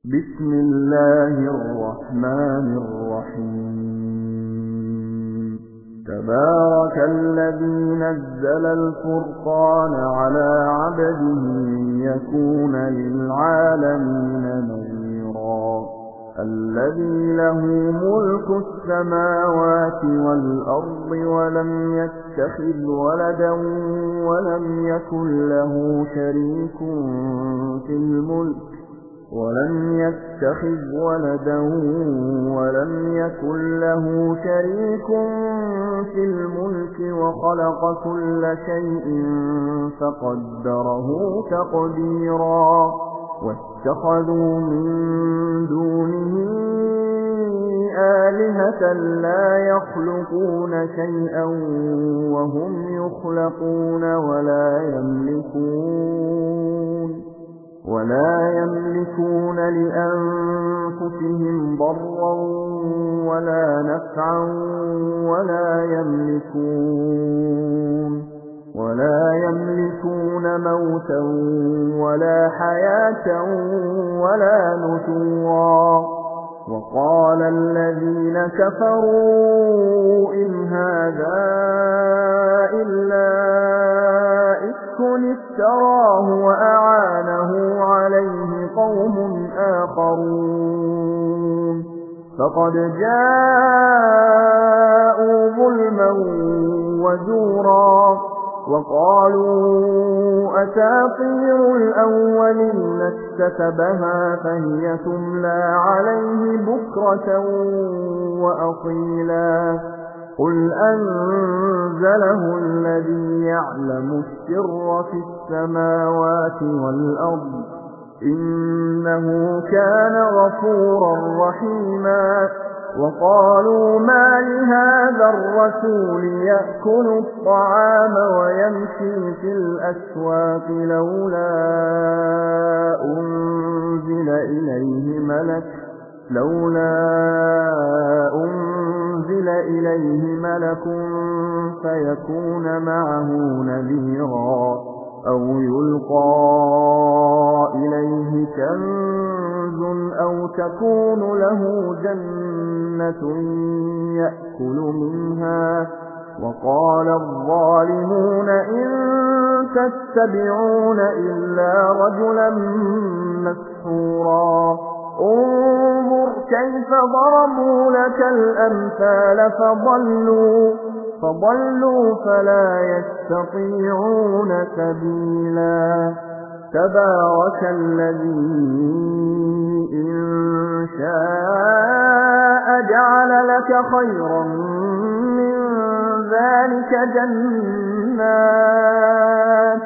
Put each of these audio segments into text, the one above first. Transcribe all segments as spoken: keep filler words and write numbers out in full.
بسم الله الرحمن الرحيم تبارك الذي نزل الفرقان على عبده ليكون للعالمين نذيرا الذي له ملك السماوات والأرض ولم يتخذ ولدا ولم يكن له شريك في الملك ولم يتخذ ولدا ولم يكن له شريك في الملك وخلق كل شيء فقدره تقديرا واتخذوا من دونه آلهة لا يخلقون شيئا وهم يخلقون ولا يملكون ولا يملكون لأنفسهم ضرا ولا نفعا ولا يملكون ولا يملكون موتا ولا حياة ولا نشورا وقال الذين كفروا إن هذا إلا إفك افتراه وأعانه عليه قوم آخرون فقد جاءوا ظلما وزورا وقالوا أساطير الأولين اكتتبها فهي تملى عليه بكرة وأصيلا قل أنزله الذي يعلم السر في السماوات والأرض إنه كان غفورا رحيما وقالوا ما لهذا الرسول يأكل الطعام ويمشي في الأسواق لولا أنزل إليه ملك لولا أنزل إليه ملك فيكون معه نذيرا أو يلقى إليه كنز أو تكون له جنة يأكل منها وقال الظالمون إن تتبعون إلا رجلا مسحورا انظر كيف ضربوا لك الأمثال فضلوا فضلوا فلا يستطيعون سبيلا تبارك الذي إن شاء جعل لك خيرا من ذلك جنات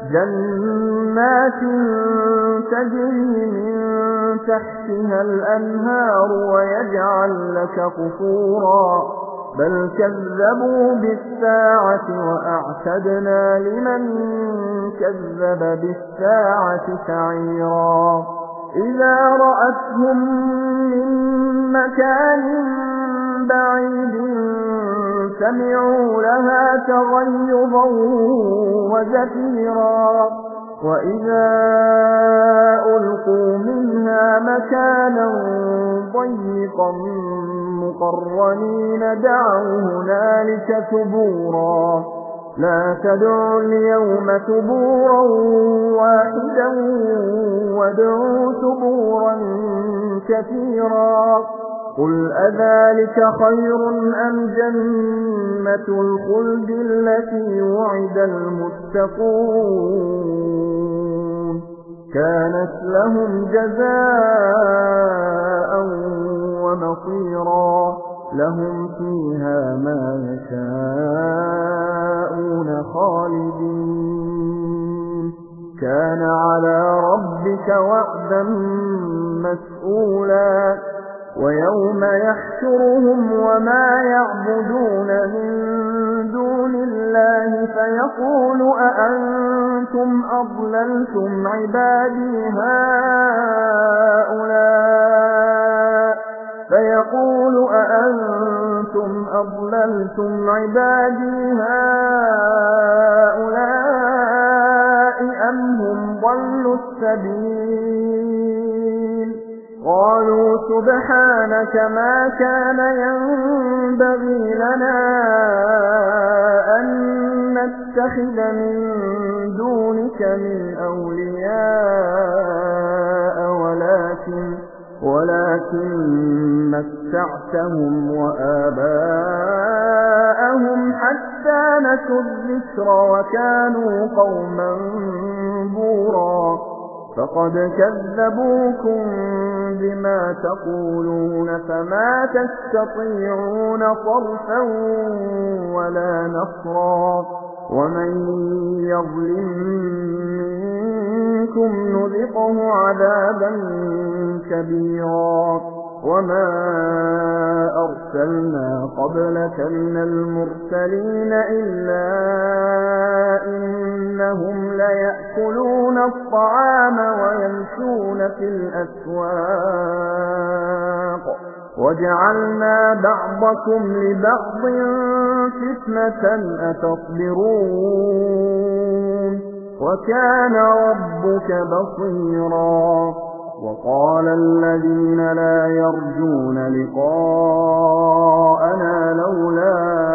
جنات تجري من تحتها الأنهار ويجعل لك قصورا بل كذبوا بالساعة وأعتدنا لمن كذب بالساعة سعيرا إذا رأتهم من مكان بعيد سمعوا لها تغيظا وزفيرا وإذا ألقوا منها مكانا ضيقا مقرنين دعوا هنالك ثبورا لا تدعوا اليوم ثبورا واحدا وادعوا ثبورا كثيرا قل أذلك خير أم جنة الخلد التي وعد المتقون كانت لهم جزاء ومصيرا لهم فيها ما يشاءون خالدين كان على ربك وعدا مسئولا ويوم يحشرهم وما يعبدون من دون الله فيقول أأنتم أضللتم عبادي هؤلاء فيقول أأنتم أضللتم عبادي هؤلاء أم هم ضلوا السبيل قالوا سبحانك ما كان ينبغي لنا أن نتخذ من دونك من أولياء ولكن ولكن متعتهم وآباءهم حتى نسوا الذكر وكانوا قوما بورا فقد كذبوكم بما تقولون فما تستطيعون صرفا ولا نصرا ومن يظلم منكم نذقه عذابا كبيرا وما أرسلنا قبلك من المرسلين إلا إنهم ليأكلون الطعام ويمشون في الأسواق وجعلنا بعضكم لبعض فتنة أتصبرون وكان ربك بصيرا وقال الذين لا يرجون لقاءنا لولا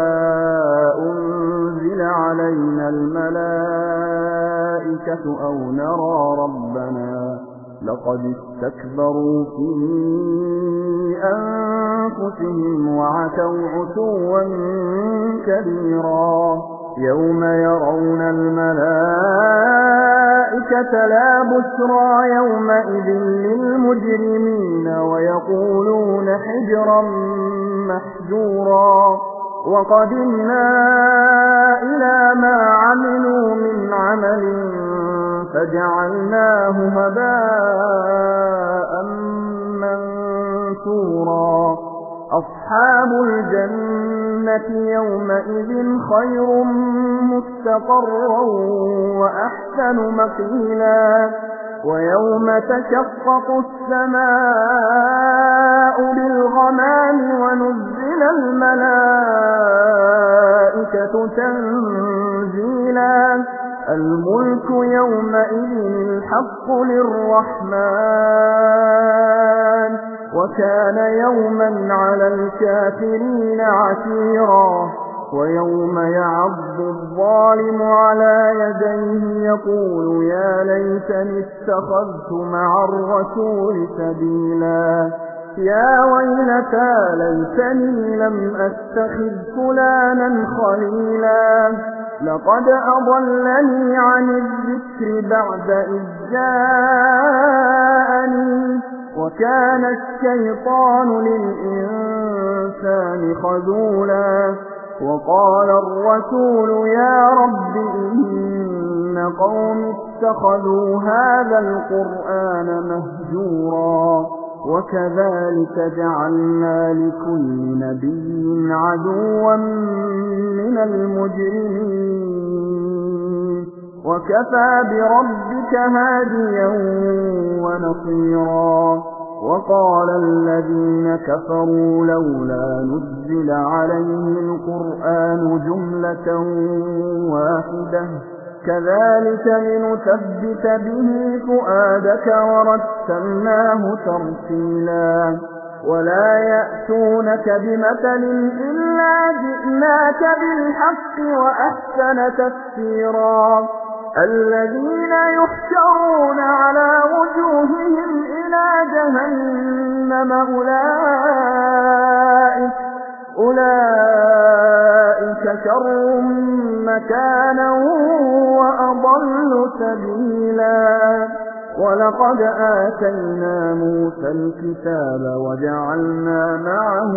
أنزل علينا الملائكة أو نرى ربنا لقد استكبروا في أنفسهم وعتوا عتوا كبيرا يوم يرون الملائكة لا بشرى يومئذ للمجرمين ويقولون حجرا محجورا وقدمنا إلى ما عملوا من عمل فجعلناه هباء منثورا أصحاب الجنة يومئذ خير مستقرا وأحسن مقيلا ويوم تشقق السماء بالغمام ونزل الملائكة تنزيلا الملك يومئذ الحق للرحمن وكان يوما على الكافرين عسيرا ويوم يعض الظالم على يديه يقول يا ليتني اتخذت مع الرسول سبيلا يا ويلتى ليتني لم أتخذ فلانا خليلا لقد أضلني عن الذكر بعد إذ جاءني وكان الشيطان للإنسان خذولا وقال الرسول يا رب إن قوم اتخذوا هذا القرآن مهجورا وكذلك جعلنا لكل نبي عدوا من المجرمين وكفى بربك هاديا ونصيرا وقال الذين كفروا لولا نزل عليه القرآن جملة واحدة كذلك لنثبت به فؤادك ورتلناه ترتيلا ولا يأتونك بمثل إلا جئناك بالحق وأحسن تفسيرا الذين يحشرون على وجوههم إلى جهنم أولئك أولئك شر مكانا وأضل سبيلا ولقد آتينا موسى الكتاب وجعلنا معه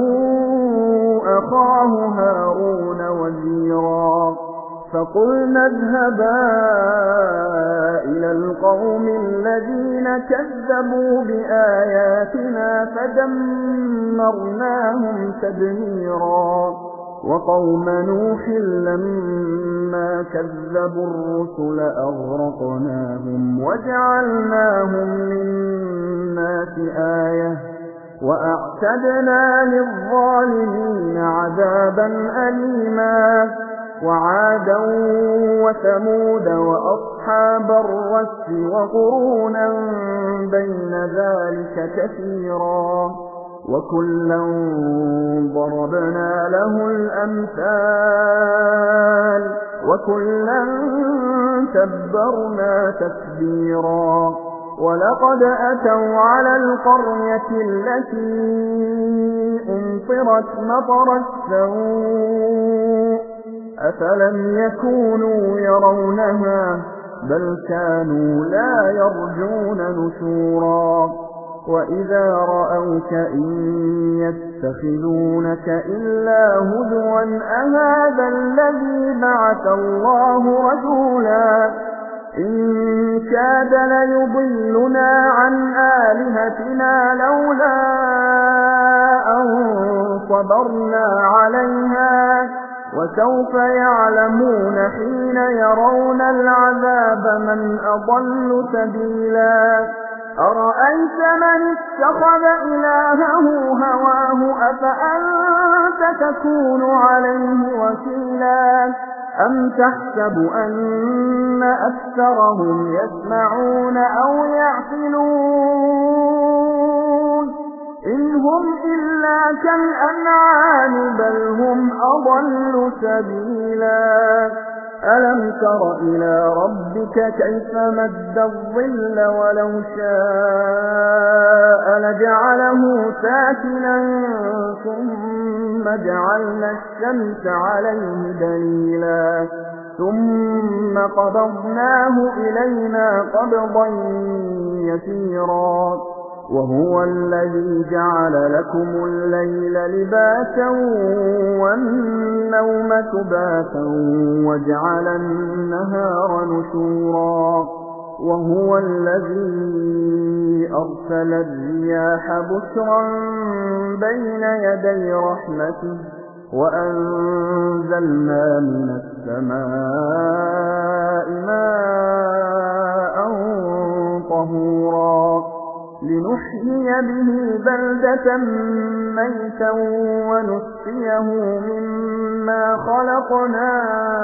أخاه هارون وزيرا فقلنا اذهبا إلى القوم الذين كذبوا بآياتنا فدمرناهم تدميرا وقوم نوح لما كذبوا الرسل أغرقناهم وجعلناهم للناس آية وأعتدنا للظالمين عذابا أليما وعادا وثمود وأصحاب الرس وقرونا بين ذلك كثيرا وكلا ضربنا له الأمثال وكلا تبرنا تتبيرا ولقد أتوا على القرية التي أمطرت مطر السوء أفلم يكونوا يرونها بل كانوا لا يرجون نشورا وإذا رأوك إن يتخذونك إلا هزوا أهذا الذي بعث الله رسولا إن كاد ليضلنا عن آلهتنا لولا أن صبرنا عليها وسوف يعلمون حين يرون العذاب من أضل سبيلا أرأيت من اتخذ إلهه هواه أفأنت تكون عليه وكيلا أم تحسب أن أكثرهم يسمعون أو يعقلون إن هم إلا كالأنعام بل هم أضل سبيلا ألم تر إلى ربك كيف مد الظل ولو شاء لجعله ساكنا ثم جعلنا الشمس عليه دليلا ثم قبضناه إلينا قبضا يسيرا وهو الذي جعل لكم الليل لباسا والنوم سباتا وجعل النهار نشورا وهو الذي أرسل الرياح بشرا بين يدي رحمته وأنزلنا من السماء ماء طهورا لنحيي به بلدة ميتا ونسقيه مما خلقنا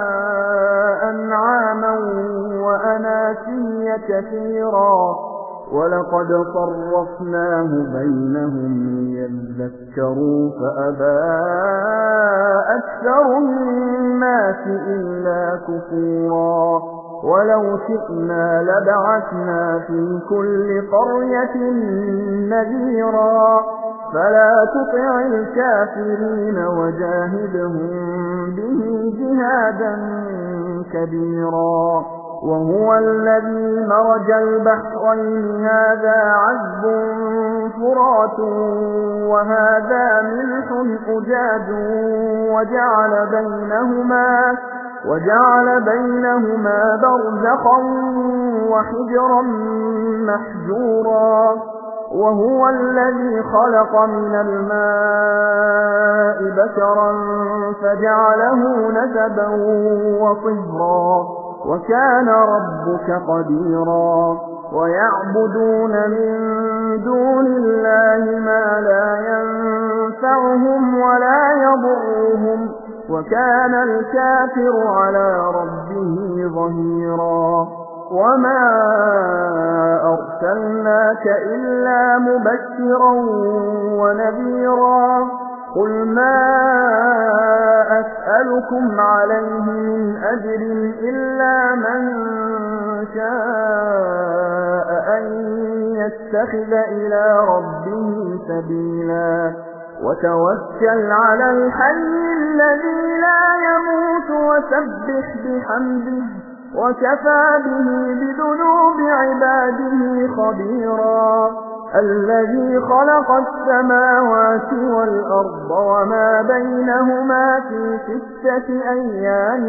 أنعاما وأناسيا كثيرا ولقد صرفناه بينهم ليذكروا فأبى أكثر الناس إلا كفورا ولو شئنا لبعثنا في كل قرية نذيرا فلا تطع الكافرين وجاهدهم به جهادا كبيرا وهو الذي مرج البحرين هذا عذب فرات وهذا ملح أجاج وجعل بينهما وجعل بينهما برزخا وحجرا محجورا وهو الذي خلق من الماء بشرا فجعله نسبا وصهرا وكان ربك قديرا ويعبدون من دون الله ما لا ينفعهم ولا يضرهم وكان الكافر على ربه ظهيرا وما أرسلناك إلا مبشرا ونذيرا قل ما أسألكم عليه من أجر إلا من شاء أن يتخذ إلى ربه سبيلا وتوكل على الحي الذي لا يموت وسبح بحمده وكفى به بذنوب عباده خبيرا الذي خلق السماوات والأرض وما بينهما في ستة أيام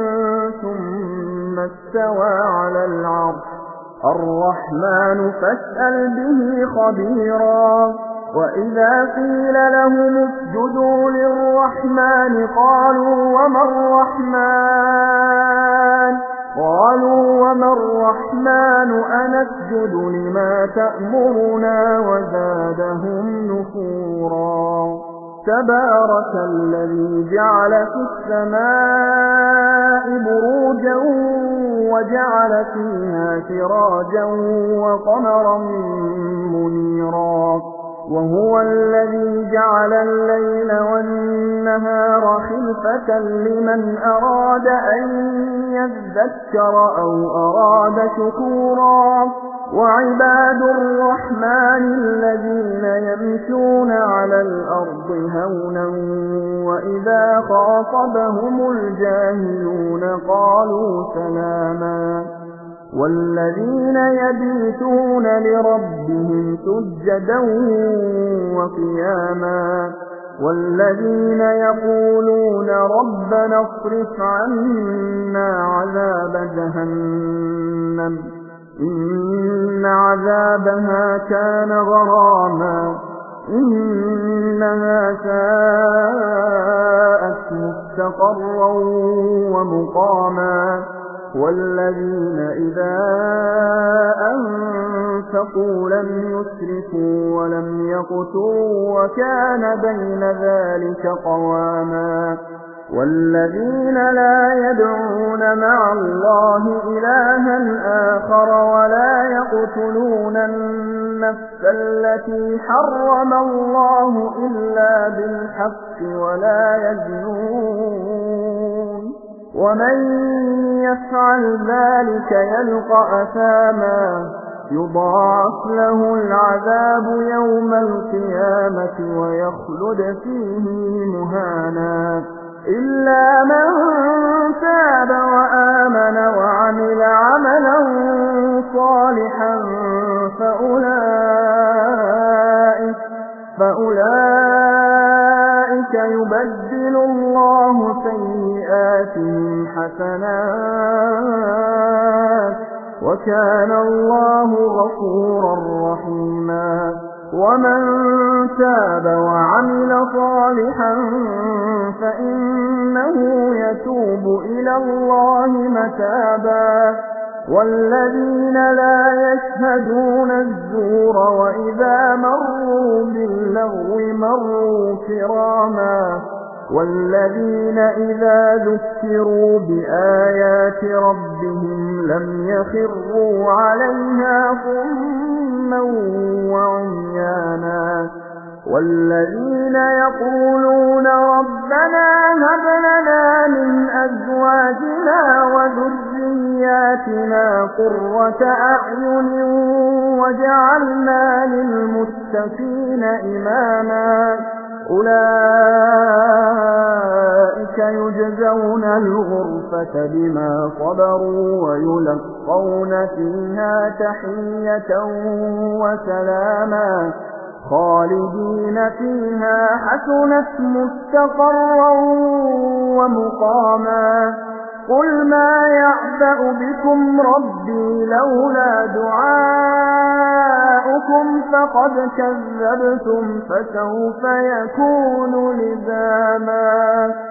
ثم استوى على العرش الرحمن فاسأل به خبيرا وإذا قيل لهم اسجدوا للرحمن قالوا وما الرحمن قالوا وما الرحمن أنسجد لما تأمرنا وزادهم نفورا تبارك الذي جعل في السماء بروجا وجعل فيها سراجا وقمرا منيرا وهو الذي جعل الليل والنهار خلفة لمن أراد أن يذكر أو أراد شكورا وعباد الرحمن الذين يمشون على الأرض هونا وإذا خاطبهم الجاهلون قالوا سلاما والذين يبيتون لربهم سجدا وقياما والذين يقولون ربنا اصرف عنا عذاب جهنم إن عذابها كان غراما إنها ساءت مستقرا ومقاما والذين إذا أنفقوا لم يسرفوا ولم يقتروا وكان بين ذلك قواما والذين لا يدعون مع الله إلها آخر ولا يقتلون النفس التي حرم الله إلا بالحق ولا يزنون ومن يفعل ذلك يلقى أثاما يضاعف له العذاب يوم القيامة ويخلد فيه مهانا إلا من تاب وآمن وعمل عملا صالحا فأولئك, فأولئك يبدل الله سيئاتهم حسنات وكان الله غفورا رحيما ومن تاب وعمل صالحا فإنه يتوب إلى الله متابا والذين لا يشهدون الزور وإذا مروا باللغو مروا كراما والذين إذا ذكروا بآيات ربهم لم يخروا عليها صما وعميانا والذين يقولون ربنا هب لنا من أزواجنا وذرياتنا قرة أعين وجعلنا للمتقين إماما أولئك يجزون الغرفة بما صبروا ويلقون فيها تحية وسلاما خالدين فيها حسنت مستقرا ومقاما قل ما يعبأ بكم ربي لولا دعاؤكم فقد كذبتم فسوف يكون لزاما